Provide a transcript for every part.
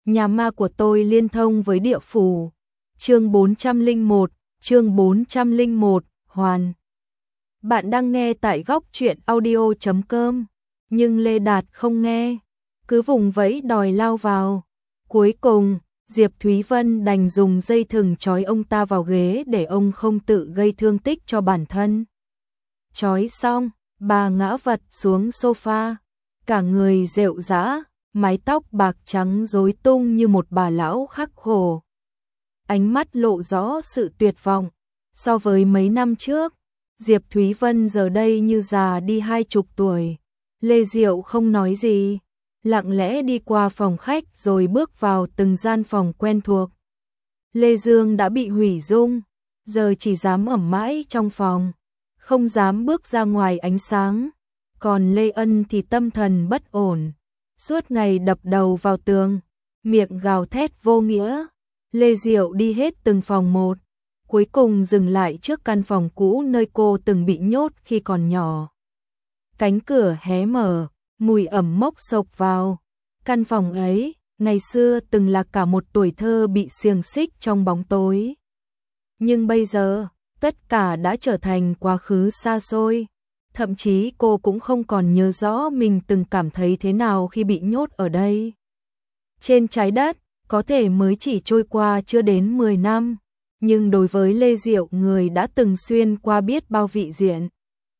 nhà ma của tôi liên thông với địa phủ. Chương 401, Hoàn. Bạn đang nghe tại góc truyện audio.com, nhưng Lê Đạt không nghe, cứ vùng vẫy đòi lao vào. Cuối cùng, Diệp Thúy Vân đành dùng dây thừng trói ông ta vào ghế để ông không tự gây thương tích cho bản thân. Trói xong, bà ngã vật xuống sofa, cả người rệu rã, mái tóc bạc trắng rối tung như một bà lão khắc khổ. Ánh mắt lộ rõ sự tuyệt vọng. So với mấy năm trước, Diệp Thúy Vân giờ đây như già đi 20 tuổi. Lê Diệu không nói gì, lặng lẽ đi qua phòng khách rồi bước vào từng gian phòng quen thuộc. Lê Dương đã bị hủy dung, giờ chỉ dám ẩm mãi trong phòng, không dám bước ra ngoài ánh sáng. Còn Lê Ân thì tâm thần bất ổn, suốt ngày đập đầu vào tường, miệng gào thét vô nghĩa. Lê Diệu đi hết từng phòng một, cuối cùng dừng lại trước căn phòng cũ nơi cô từng bị nhốt khi còn nhỏ. Cánh cửa hé mở, mùi ẩm mốc xộc vào. Căn phòng ấy, ngày xưa từng là cả một tuổi thơ bị xiềng xích trong bóng tối. Nhưng bây giờ, tất cả đã trở thành quá khứ xa xôi. Thậm chí cô cũng không còn nhớ rõ mình từng cảm thấy thế nào khi bị nhốt ở đây. Trên trái đất, có thể mới chỉ trôi qua chưa đến 10 năm, nhưng đối với Lê Diệu, người đã từng xuyên qua biết bao vị diện.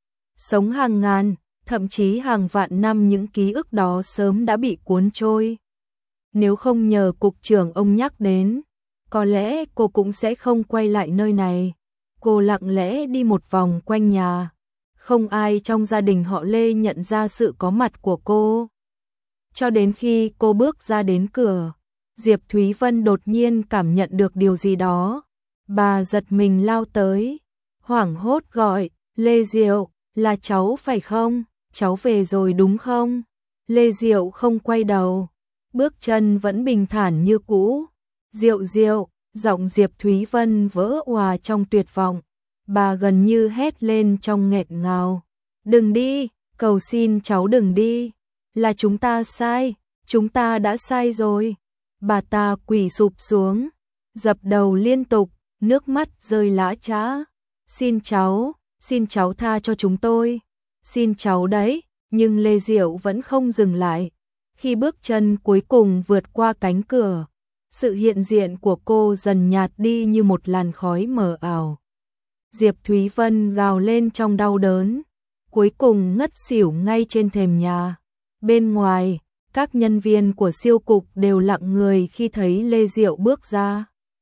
Sống hàng ngàn, thậm chí hàng vạn năm, những ký ức đó sớm đã bị cuốn trôi. Nếu không nhờ cục trưởng ông nhắc đến, có lẽ cô cũng sẽ không quay lại nơi này. Cô lặng lẽ đi một vòng quanh nhà. Không ai trong gia đình họ Lê nhận ra sự có mặt của cô. Cho đến khi cô bước ra đến cửa, Diệp Thúy Vân đột nhiên cảm nhận được điều gì đó. Bà giật mình lao tới, hoảng hốt gọi, Lê Diệu, là cháu phải không? Cháu về rồi đúng không? Lê Diệu không quay đầu, bước chân vẫn bình thản như cũ. Diệu Diệu, giọng Diệp Thúy Vân vỡ òa trong tuyệt vọng. Bà gần như hét lên trong nghẹn ngào. Đừng đi, cầu xin cháu đừng đi. Là chúng ta sai, chúng ta đã sai rồi. Bà ta quỳ sụp xuống, dập đầu liên tục, nước mắt rơi lã chã. Xin cháu tha cho chúng tôi. Xin cháu đấy, nhưng Lê Diệu vẫn không dừng lại. Khi bước chân cuối cùng vượt qua cánh cửa, sự hiện diện của cô dần nhạt đi như một làn khói mờ ảo. Diệp Thúy Vân gào lên trong đau đớn, cuối cùng ngất xỉu ngay trên thềm nhà. Bên ngoài, các nhân viên của siêu cục đều lặng người khi thấy Lê Diệu bước ra.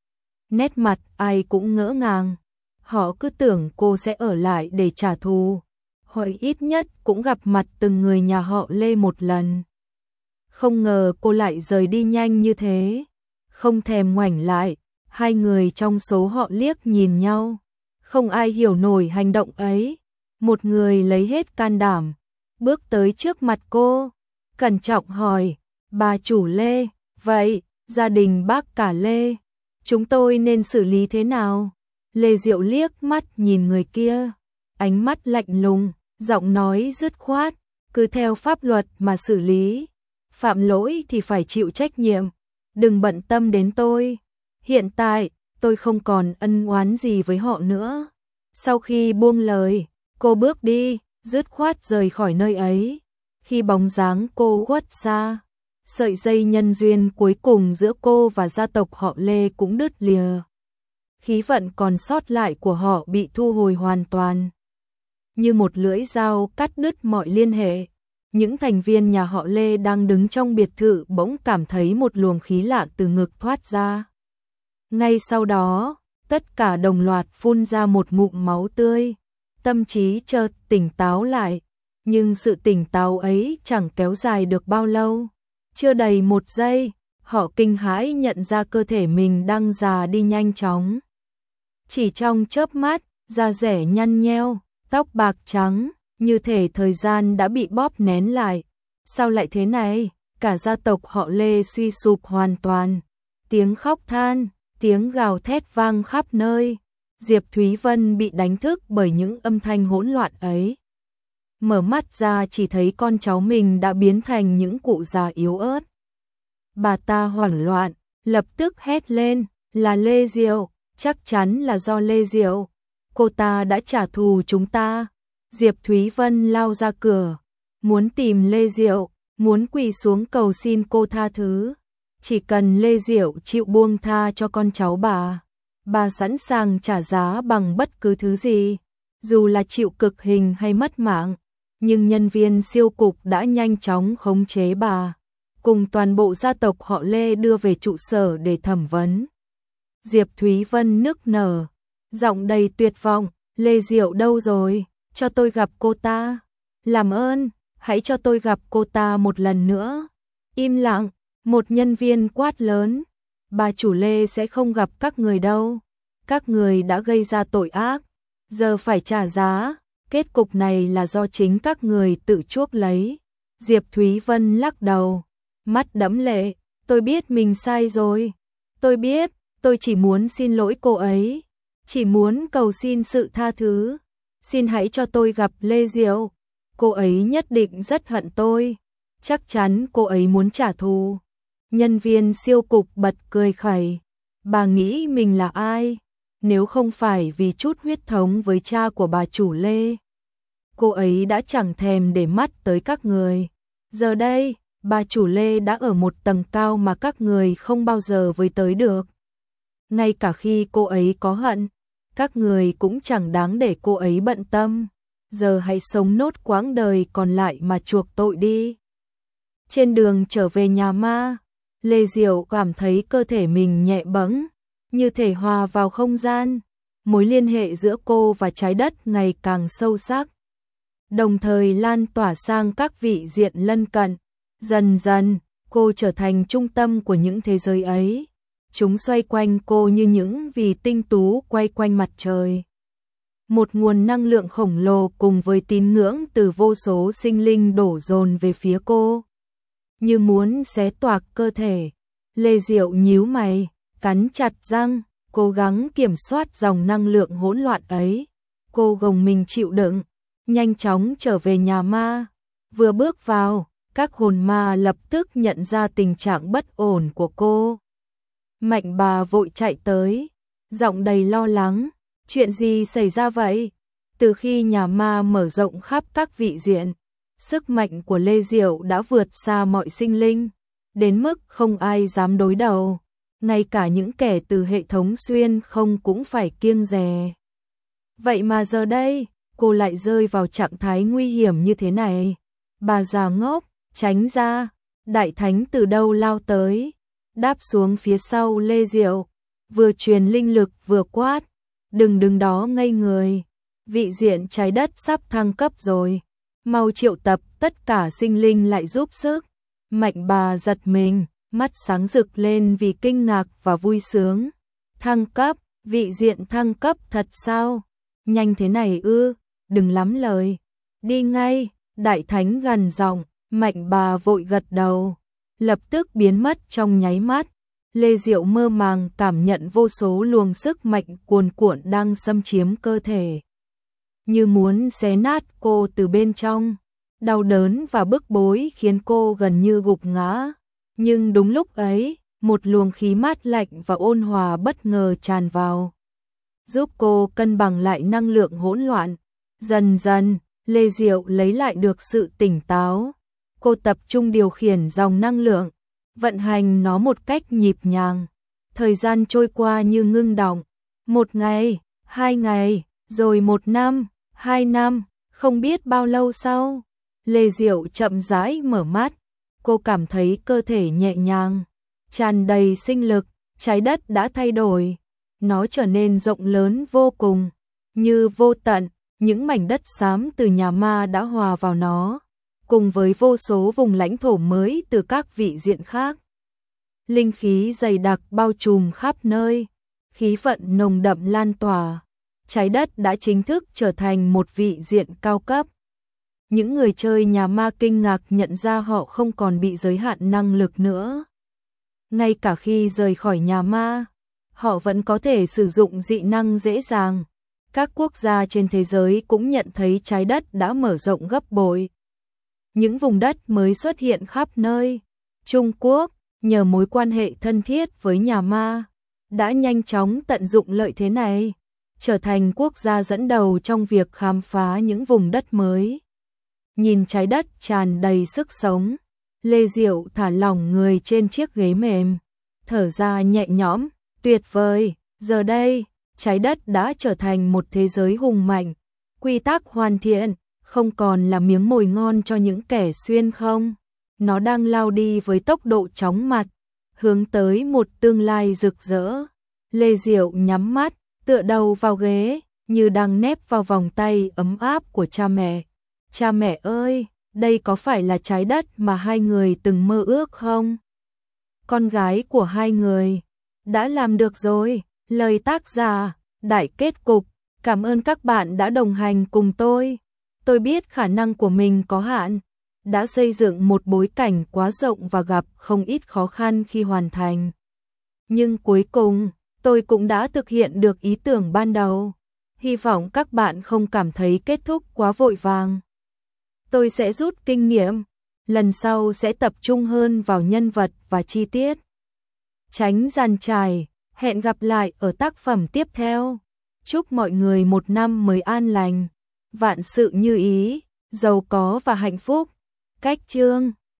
Nét mặt ai cũng ngỡ ngàng, họ cứ tưởng cô sẽ ở lại để trả thù, hoặc ít nhất cũng gặp mặt từng người nhà họ Lê một lần. Không ngờ cô lại rời đi nhanh như thế, không thèm ngoảnh lại. Hai người trong số họ liếc nhìn nhau, không ai hiểu nổi hành động ấy. Một người lấy hết can đảm, bước tới trước mặt cô, cẩn trọng hỏi, bà chủ Lê, vậy, gia đình bác cả Lê, chúng tôi nên xử lý thế nào? Lê Diệu liếc mắt nhìn người kia, ánh mắt lạnh lùng, giọng nói dứt khoát, cứ theo pháp luật mà xử lý, phạm lỗi thì phải chịu trách nhiệm, đừng bận tâm đến tôi. Hiện tại, tôi không còn ân oán gì với họ nữa. Sau khi buông lời, cô bước đi, dứt khoát rời khỏi nơi ấy. Khi bóng dáng cô khuất xa, sợi dây nhân duyên cuối cùng giữa cô và gia tộc họ Lê cũng đứt lìa. Khí vận còn sót lại của họ bị thu hồi hoàn toàn. Như một lưỡi dao cắt đứt mọi liên hệ, những thành viên nhà họ Lê đang đứng trong biệt thự bỗng cảm thấy một luồng khí lạ từ ngực thoát ra. Ngay sau đó, tất cả đồng loạt phun ra một ngụm máu tươi, tâm trí chợt tỉnh táo lại, nhưng sự tỉnh táo ấy chẳng kéo dài được bao lâu. Chưa đầy 1 giây, họ kinh hãi nhận ra cơ thể mình đang già đi nhanh chóng. Chỉ trong chớp mắt, da rẻ nhăn nheo, tóc bạc trắng, như thể thời gian đã bị bóp nén lại. Sao lại thế này? Cả gia tộc họ Lê suy sụp hoàn toàn. Tiếng khóc than, tiếng gào thét vang khắp nơi. Diệp Thúy Vân bị đánh thức bởi những âm thanh hỗn loạn ấy. Mở mắt ra chỉ thấy con cháu mình đã biến thành những cụ già yếu ớt. Bà ta hoảng loạn, lập tức hét lên, là Lê Diệu, chắc chắn là do Lê Diệu. Cô ta đã trả thù chúng ta. Diệp Thúy Vân lao ra cửa, muốn tìm Lê Diệu, muốn quỳ xuống cầu xin cô tha thứ. Chỉ cần Lê Diệu chịu buông tha cho con cháu bà sẵn sàng trả giá bằng bất cứ thứ gì, dù là chịu cực hình hay mất mạng. Nhưng nhân viên siêu cục đã nhanh chóng khống chế bà, cùng toàn bộ gia tộc họ Lê đưa về trụ sở để thẩm vấn. Diệp Thúy Vân nức nở, giọng đầy tuyệt vọng, Lê Diệu đâu rồi? Cho tôi gặp cô ta. Làm ơn, hãy cho tôi gặp cô ta một lần nữa. Im lặng, một nhân viên quát lớn. Bà chủ Lê sẽ không gặp các người đâu. Các người đã gây ra tội ác, giờ phải trả giá. Kết cục này là do chính các người tự chuốc lấy. Diệp Thúy Vân lắc đầu, mắt đẫm lệ. Tôi biết mình sai rồi. Tôi biết, tôi chỉ muốn xin lỗi cô ấy. Chỉ muốn cầu xin sự tha thứ. Xin hãy cho tôi gặp Lê Diệu. Cô ấy nhất định rất hận tôi. Chắc chắn cô ấy muốn trả thù. Nhân viên siêu cục bật cười khẩy. Bà nghĩ mình là ai? Nếu không phải vì chút huyết thống với cha của bà chủ Lê, cô ấy đã chẳng thèm để mắt tới các người. Giờ đây, bà chủ Lê đã ở một tầng cao mà các người không bao giờ với tới được. Ngay cả khi cô ấy có hận, các người cũng chẳng đáng để cô ấy bận tâm. Giờ hãy sống nốt quãng đời còn lại mà chuộc tội đi. Trên đường trở về nhà ma, Lê Diệu cảm thấy cơ thể mình nhẹ bẫng, như thể hòa vào không gian. Mối liên hệ giữa cô và trái đất ngày càng sâu sắc, đồng thời lan tỏa sang các vị diện lân cận. Dần dần, cô trở thành trung tâm của những thế giới ấy. Chúng xoay quanh cô như những vì tinh tú quay quanh mặt trời. Một nguồn năng lượng khổng lồ cùng với tín ngưỡng từ vô số sinh linh đổ dồn về phía cô, như muốn xé toạc cơ thể. Lê Diệu nhíu mày, cắn chặt răng, cố gắng kiểm soát dòng năng lượng hỗn loạn ấy. Cô gồng mình chịu đựng, nhanh chóng trở về nhà ma. Vừa bước vào, các hồn ma lập tức nhận ra tình trạng bất ổn của cô. Mạnh bà vội chạy tới, giọng đầy lo lắng. Chuyện gì xảy ra vậy? Từ khi nhà ma mở rộng khắp các vị diện, sức mạnh của Lê Diệu đã vượt xa mọi sinh linh, đến mức không ai dám đối đầu. Ngay cả những kẻ từ hệ thống xuyên không cũng phải kiêng dè. Vậy mà giờ đây, cô lại rơi vào trạng thái nguy hiểm như thế này. Bà già ngốc, tránh ra. Đại thánh từ đâu lao tới, đáp xuống phía sau Lê Diệu, vừa truyền linh lực vừa quát. Đừng đứng đó ngây người. Vị diện trái đất sắp thăng cấp rồi. Mau triệu tập tất cả sinh linh lại giúp sức. Mạnh bà giật mình, mắt sáng rực lên vì kinh ngạc và vui sướng. Thăng cấp, vị diện thăng cấp thật sao? Nhanh thế này ư? Đừng lắm lời. Đi ngay, đại thánh gằn giọng. Mạnh bà vội gật đầu, lập tức biến mất trong nháy mắt. Lê Diệu mơ màng cảm nhận vô số luồng sức mạnh cuồn cuộn đang xâm chiếm cơ thể, như muốn xé nát cô từ bên trong. Đau đớn và bức bối khiến cô gần như gục ngã. Nhưng đúng lúc ấy, một luồng khí mát lạnh và ôn hòa bất ngờ tràn vào, giúp cô cân bằng lại năng lượng hỗn loạn. Dần dần, Lê Diệu lấy lại được sự tỉnh táo. Cô tập trung điều khiển dòng năng lượng, vận hành nó một cách nhịp nhàng. Thời gian trôi qua như ngưng đọng. 1 ngày, 2 ngày, rồi 1 năm, 2 năm, không biết bao lâu sau, Lê Diệu chậm rãi mở mắt. Cô cảm thấy cơ thể nhẹ nhàng, tràn đầy sinh lực. Trái đất đã thay đổi, nó trở nên rộng lớn vô cùng, như vô tận. Những mảnh đất xám từ nhà ma đã hòa vào nó, cùng với vô số vùng lãnh thổ mới từ các vị diện khác. Linh khí dày đặc bao trùm khắp nơi, khí vận nồng đậm lan tỏa. Trái đất đã chính thức trở thành một vị diện cao cấp. Những người chơi nhà ma kinh ngạc nhận ra họ không còn bị giới hạn năng lực nữa. Ngay cả khi rời khỏi nhà ma, họ vẫn có thể sử dụng dị năng dễ dàng. Các quốc gia trên thế giới cũng nhận thấy trái đất đã mở rộng gấp bội. Những vùng đất mới xuất hiện khắp nơi. Trung Quốc, nhờ mối quan hệ thân thiết với nhà ma, đã nhanh chóng tận dụng lợi thế này, trở thành quốc gia dẫn đầu trong việc khám phá những vùng đất mới. Nhìn trái đất tràn đầy sức sống, Lê Diệu thả lỏng người trên chiếc ghế mềm, thở ra nhẹ nhõm, tuyệt vời, giờ đây, trái đất đã trở thành một thế giới hùng mạnh, quy tắc hoàn thiện, không còn là miếng mồi ngon cho những kẻ xuyên không. Nó đang lao đi với tốc độ chóng mặt, hướng tới một tương lai rực rỡ. Lê Diệu nhắm mắt, tựa đầu vào ghế, như đang nép vào vòng tay ấm áp của cha mẹ. Cha mẹ ơi, đây có phải là trái đất mà hai người từng mơ ước không? Con gái của hai người đã làm được rồi. Lời tác giả, đại kết cục. Cảm ơn các bạn đã đồng hành cùng tôi. Tôi biết khả năng của mình có hạn, đã xây dựng một bối cảnh quá rộng và gặp không ít khó khăn khi hoàn thành. Nhưng cuối cùng, tôi cũng đã thực hiện được ý tưởng ban đầu. Hy vọng các bạn không cảm thấy kết thúc quá vội vàng. Tôi sẽ rút kinh nghiệm, lần sau sẽ tập trung hơn vào nhân vật và chi tiết. Tránh dàn trải, hẹn gặp lại ở tác phẩm tiếp theo. Chúc mọi người một năm mới an lành, vạn sự như ý, giàu có và hạnh phúc. Cách chương